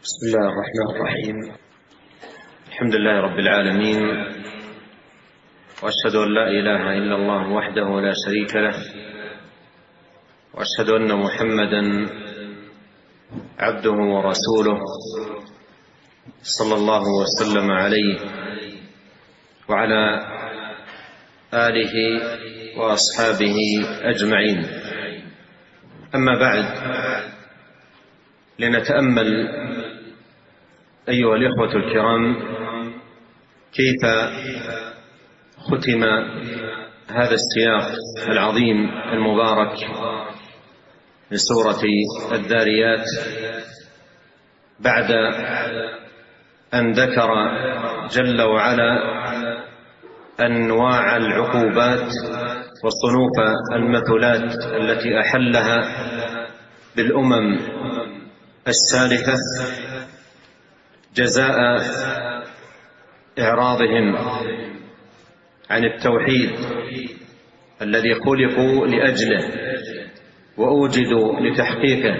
بسم الله الرحمن الرحيم. الحمد لله رب العالمين، وأشهد أن لا إله إلا الله وحده لا شريك له، وأشهد أن محمدا عبده ورسوله صلى الله وسلم عليه وعلى آله وأصحابه أجمعين. أما بعد، لنتأمل أيها الإخوة الكرام كيف ختم هذا السياق العظيم المبارك من سورة الذاريات بعد أن ذكر جل وعلا أنواع العقوبات وصنوف المثلات التي أحلها بالأمم السالفة جزاء إعراضهم عن التوحيد الذي خلقوا لأجله وأوجدوا لتحقيقه،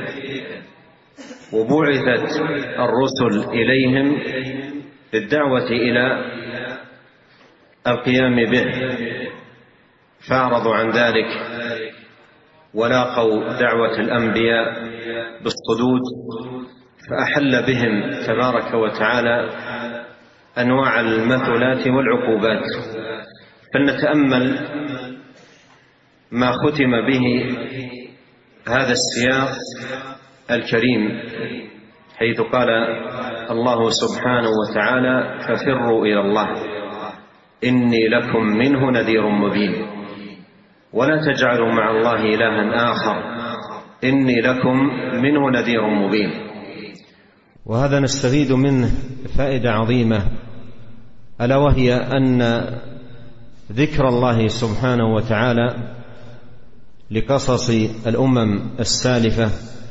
وبعثت الرسل إليهم بالدعوة إلى القيام به، فأعرضوا عن ذلك ولاقوا دعوة الأنبياء بالصدود، فأحل بهم تبارك وتعالى أنواع المثلات والعقوبات. فلنتأمل ما ختم به هذا السياق الكريم، حيث قال الله سبحانه وتعالى: ففروا إلى الله إني لكم منه نذير مبين، ولا تجعلوا مع الله إلها آخر إني لكم منه نذير مبين. وهذا نستفيد منه فائدة عظيمة، ألا وهي أن ذكر الله سبحانه وتعالى لقصص الأمم السالفة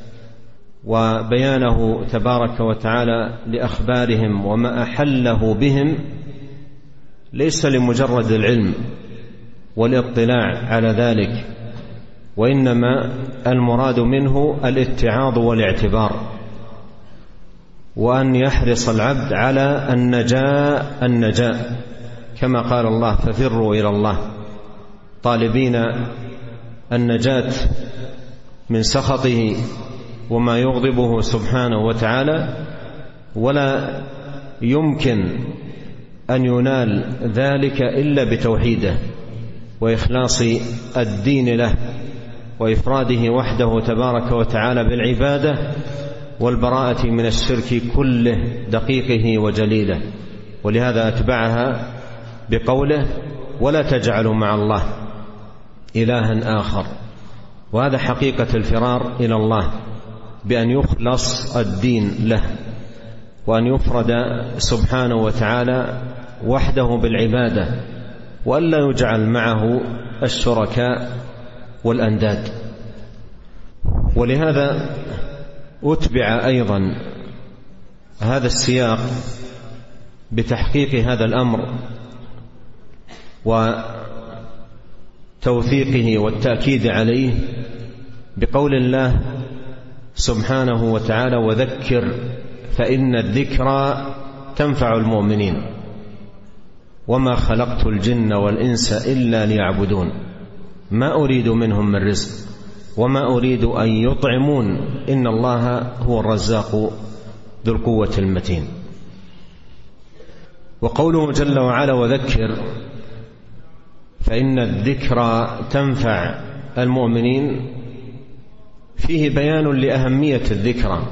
وبيانه تبارك وتعالى لأخبارهم وما أحله بهم ليس لمجرد العلم والاطلاع على ذلك، وإنما المراد منه الاتعاظ والاعتبار، وأن يحرص العبد على النجاة كما قال الله: ففروا إلى الله، طالبين النجاة من سخطه وما يغضبه سبحانه وتعالى. ولا يمكن أن ينال ذلك إلا بتوحيده وإخلاص الدين له وإفراده وحده تبارك وتعالى بالعبادة والبراءة من الشرك كله دقيقه وجليله. ولهذا أتبعها بقوله: ولا تجعلوا مع الله إلها آخر. وهذا حقيقة الفرار إلى الله، بأن يخلص الدين له وأن يفرد سبحانه وتعالى وحده بالعبادة، وألا يجعل معه الشركاء والأنداد. ولهذا أتبع أيضا هذا السياق بتحقيق هذا الأمر وتوثيقه والتأكيد عليه بقول الله سبحانه وتعالى: وذكر فإن الذكرى تنفع المؤمنين وما خلقت الجن والإنس إلا ليعبدون ما أريد منهم من رزق وما أريد أن يطعمون إن الله هو الرزاق ذو القوة المتين. وقوله جل وعلا: وذكر فإن الذكرى تنفع المؤمنين، فيه بيان لأهمية الذكرى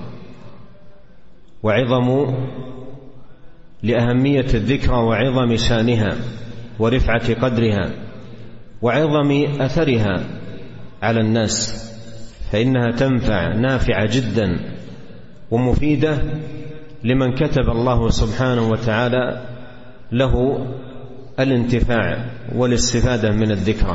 لأهمية الذكرى وعظم شانها ورفعة قدرها وعظم أثرها على الناس، فإنها تنفع نافعة جدا ومفيدة لمن كتب الله سبحانه وتعالى له الانتفاع والاستفادة من الذكرى.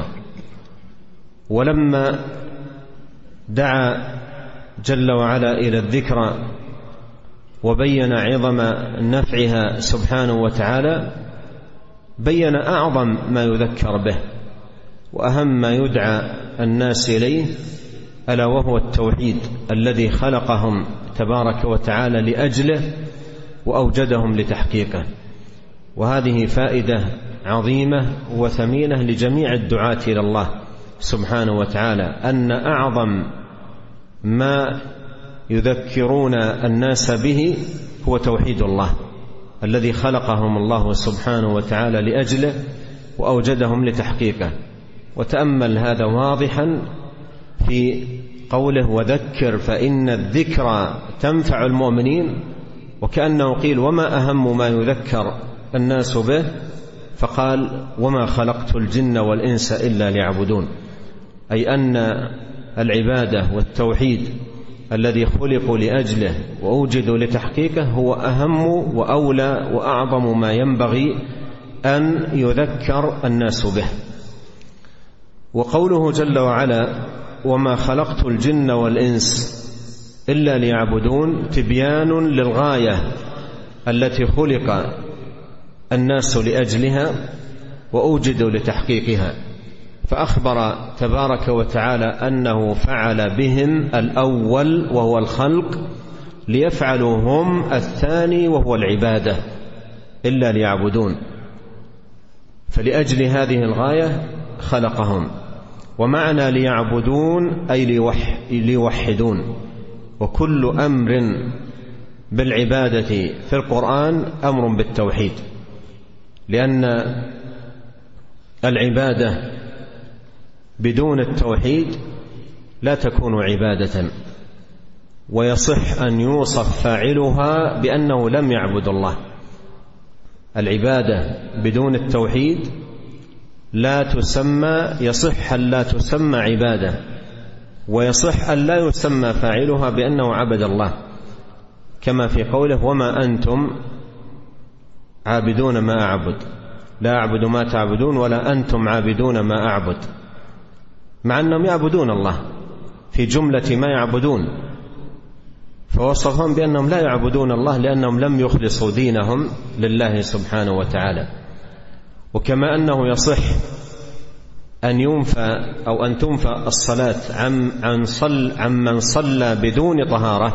ولما دعا جل وعلا إلى الذكرى وبين عظم نفعها سبحانه وتعالى، بين أعظم ما يذكر به وأهم ما يدعى الناس إليه، ألا وهو التوحيد الذي خلقهم تبارك وتعالى لأجله وأوجدهم لتحقيقه. وهذه فائدة عظيمة وثمينة لجميع الدعاة إلى الله سبحانه وتعالى، أن أعظم ما يذكرون الناس به هو توحيد الله الذي خلقهم الله سبحانه وتعالى لأجله وأوجدهم لتحقيقه. وتأمل هذا واضحا في قوله وذكر فإن الذكرى تنفع المؤمنين، وكأنه قيل وما أهم ما يذكر الناس به؟ فقال وما خلقت الجن والإنس إلا ليعبدون، أي أن العبادة والتوحيد الذي خلقوا لأجله وأوجدوا لتحقيقه هو أهم وأولى وأعظم ما ينبغي أن يذكر الناس به. وقوله جل وعلا وما خلقت الجن والإنس إلا ليعبدون تبيان للغاية التي خلق الناس لأجلها وأوجدوا لتحقيقها، فأخبر تبارك وتعالى أنه فعل بهم الأول وهو الخلق ليفعلوا هم الثاني وهو العبادة إلا ليعبدون، فلأجل هذه الغاية خلقهم. ومعنى ليعبدون أي ليوحدون، وكل أمر بالعبادة في القرآن أمر بالتوحيد، لأن العبادة بدون التوحيد لا تكون عبادة، ويصح أن يوصف فاعلها بأنه لم يعبد الله. العبادة بدون التوحيد يصح أن لا تسمى عبادة، ويصح أن لا يسمى فاعلها بأنه عبد الله، كما في قوله وما أنتم عابدون ما أعبد، لا أعبد ما تعبدون ولا أنتم عابدون ما أعبد، مع أنهم يعبدون الله في جملة ما يعبدون، فوصفهم بأنهم لا يعبدون الله لأنهم لم يخلصوا دينهم لله سبحانه وتعالى. وكما أنه يصح أن ينفى أو أن تنفى الصلاة عمن صلى بدون طهارة،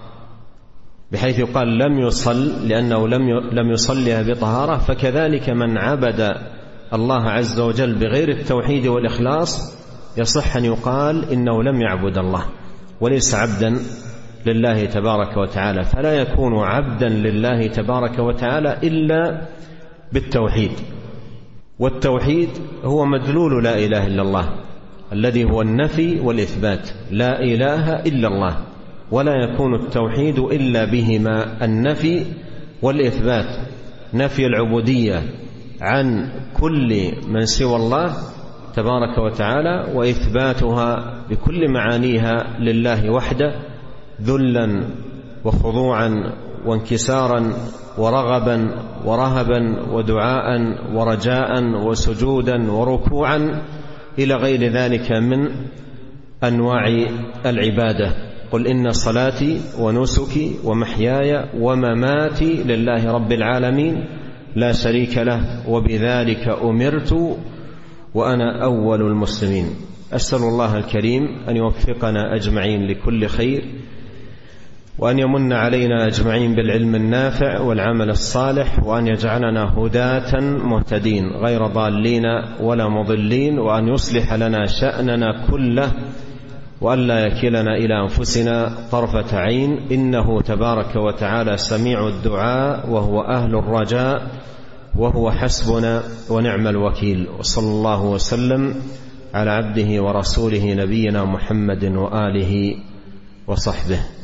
بحيث يقال لم يصل لأنه لم يصلها بطهارة، فكذلك من عبد الله عز وجل بغير التوحيد والإخلاص يصح أن يقال إنه لم يعبد الله وليس عبدا لله تبارك وتعالى، فلا يكون عبدا لله تبارك وتعالى إلا بالتوحيد. والتوحيد هو مدلول لا إله إلا الله الذي هو النفي والإثبات، لا إله إلا الله، ولا يكون التوحيد إلا بهما النفي والإثبات، نفي العبودية عن كل من سوى الله تبارك وتعالى، وإثباتها بكل معانيها لله وحده، ذلا وخضوعا وانكسارا ورغبا ورهبا ودعاء ورجاء وسجودا وركوعا إلى غير ذلك من أنواع العبادة. قل إن صلاتي ونسكي ومحياي ومماتي لله رب العالمين لا شريك له وبذلك أمرت وأنا أول المسلمين. أسأل الله الكريم أن يوفقنا أجمعين لكل خير، وأن يمن علينا أجمعين بالعلم النافع والعمل الصالح، وأن يجعلنا هداة مهتدين غير ضالين ولا مضلين، وأن يصلح لنا شأننا كله، وأن لا يكلنا إلى أنفسنا طرفة عين، إنه تبارك وتعالى سميع الدعاء وهو أهل الرجاء وهو حسبنا ونعم الوكيل. وصلى الله وسلم على عبده ورسوله نبينا محمد وآله وصحبه.